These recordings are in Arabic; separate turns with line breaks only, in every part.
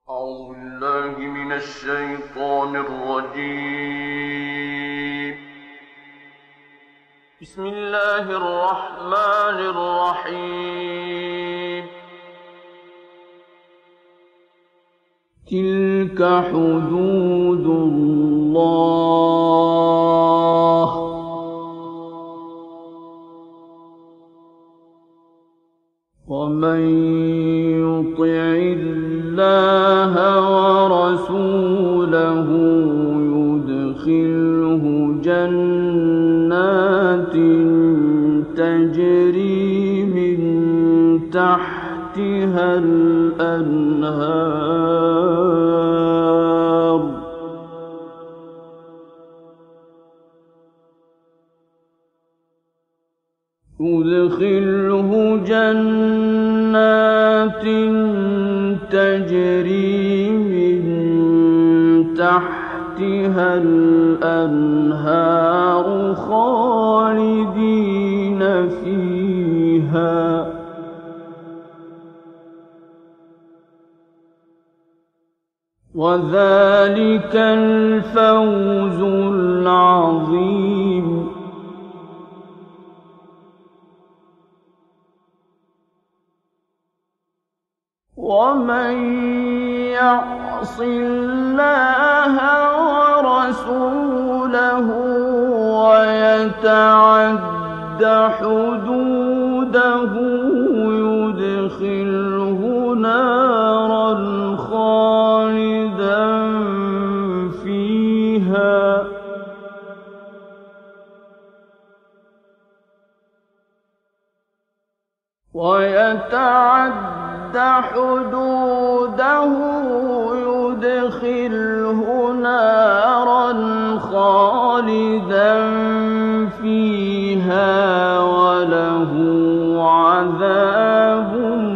أعوذ بالله من الشيطان الرجيم. بسم الله الرحمن الرحيم. تلك حدود الله ومن يطع الله ورسوله يدخله جنات تجري من تحتها الأنهار يدخله جنات تجري من تحتها الأنهار خالدين فيها وذلك الفوز العظيم. ومن يعص الله ورسوله ويتعد حدوده يدخله نارا خالدا فيها حدوده يدخله نارا خالدا فيها وله عذاب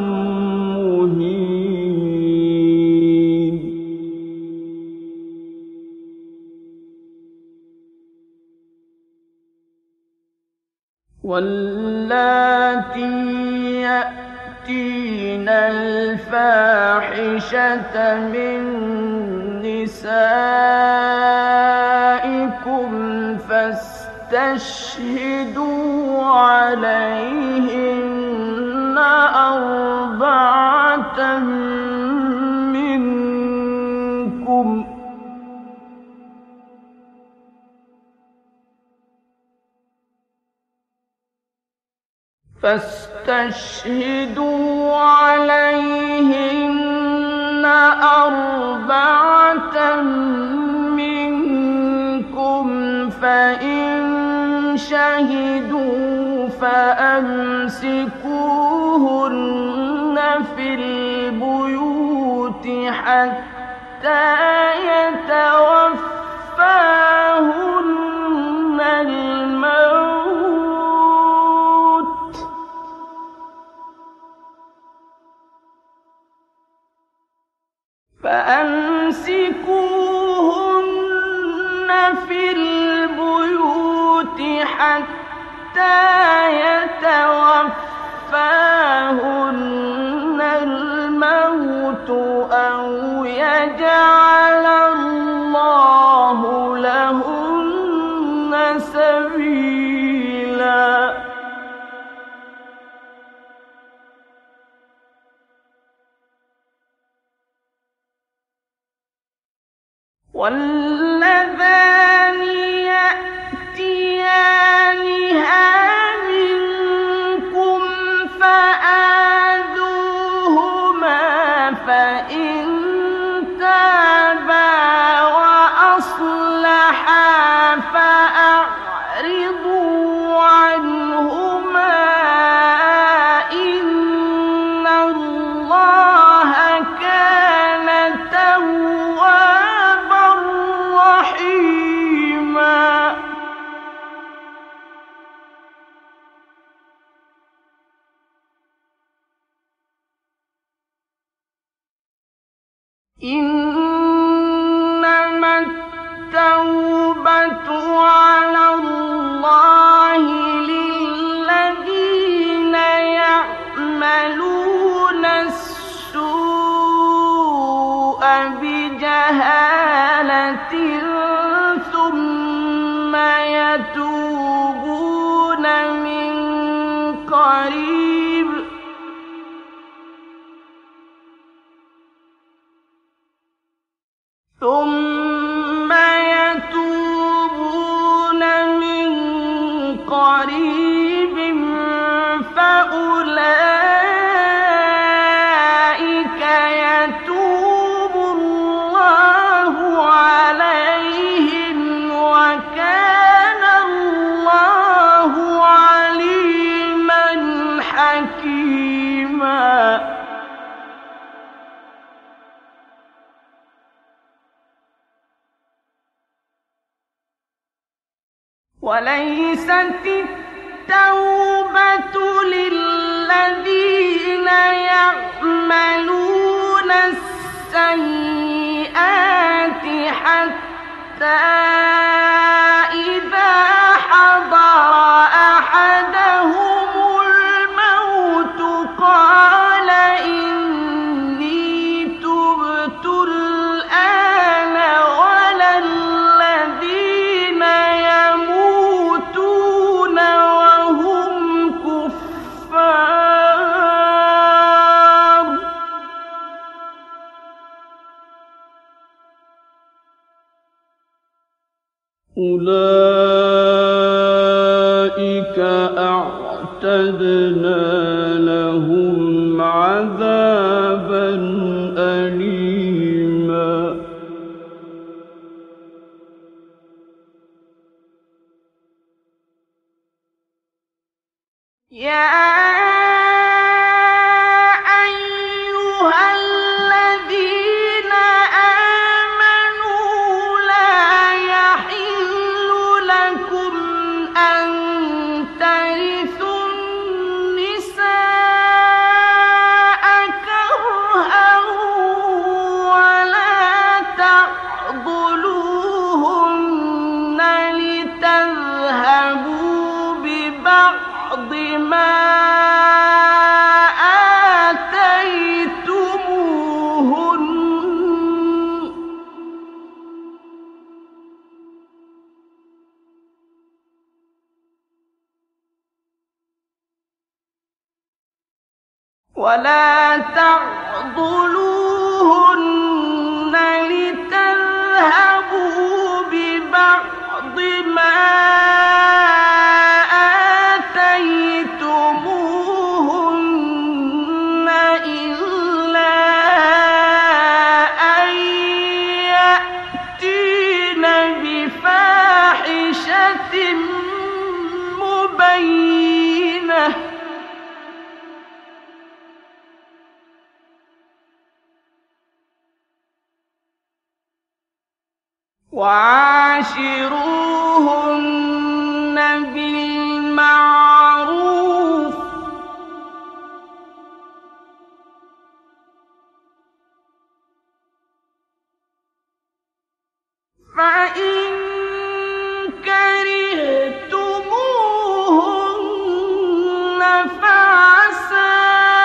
مهين. واللاتي يأتين الفاحشة من نسائكم فاستشهدوا عليهن أربعة منكم فإن شهدوا فأمسكوهن في البيوت حتى يتوفاهن الموت حتى يتوفاهن الموت أو يجعل الله لهن سبيلا. واللذان يأتيانها منكم فآذوهما فإن تابا وأصلحا فأعرضوا عنهما إن الله كان توابا رحيما. إنما التوبة على الله للذين يعملون السوء وليست التوبة للذين يعملون السيئات حتى إذا حضر أحدهم الموت قال إني تبت الآن ولا الذين يموتون وهم كفار أولئك أعتدنا لهم عذابا أليما يا أيها الذين آمنوا لا يحل لكم أن ترثوا النساء كرها ولا تعضلوهن لتذهبوا ببعض ما آتيتموهن ولا تعضلوهن لتذهبوا ببعض ما آتيتموهن إلا أن يأتين بفاحشة مبينة وعاشروهن بالمعروف فإن كرهتموهن فعسى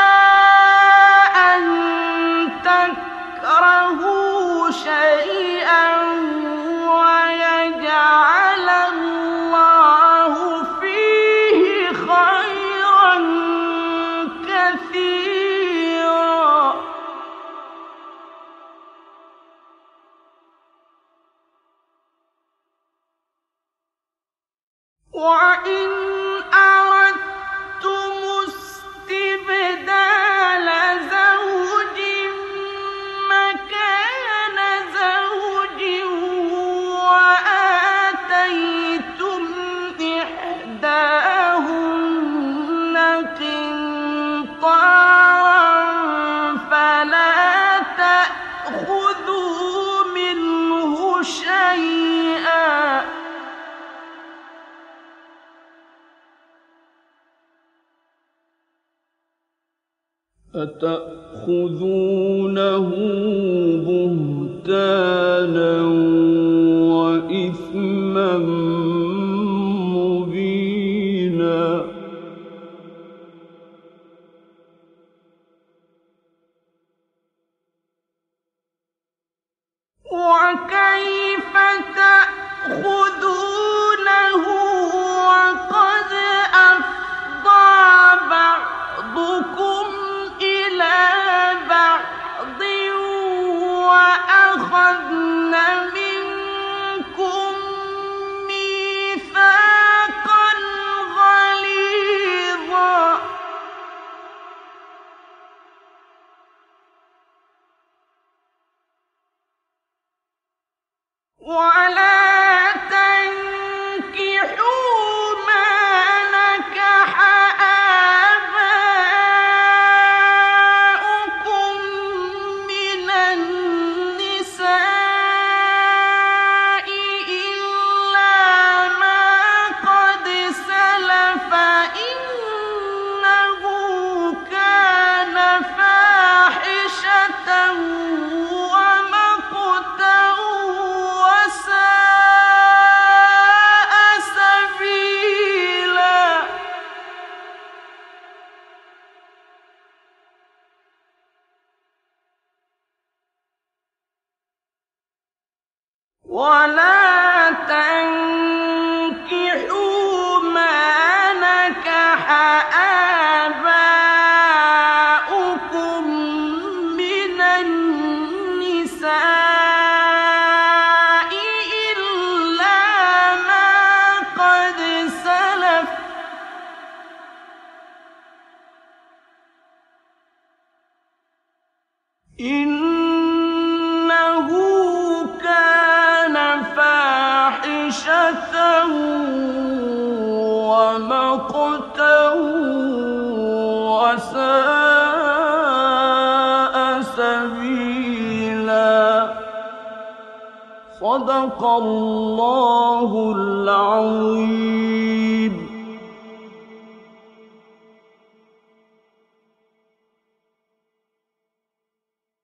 أن تكرهوا شيئا ويجعل الله فيه خيرا كثيرا وإن أردتم استبدال زوج مكان زوج وآتيتم إحداهن قنطارا فلا تأخذوا منه شيئا أتأخذونه بهتانا وإثما مبينا وكيف تأخذونه وقد أفضى بعضكم إلى بعض وأخذن منكم ميثاقا غليظا ولا تنكحوا ما نكح آباؤكم من النساء إلا ما ولا تنكحوا ما نكح آباؤكم من النساء إلا ما قد سلف إنه كان فاحشة ومقتا وساء سبيلا. صدق الله العظيم.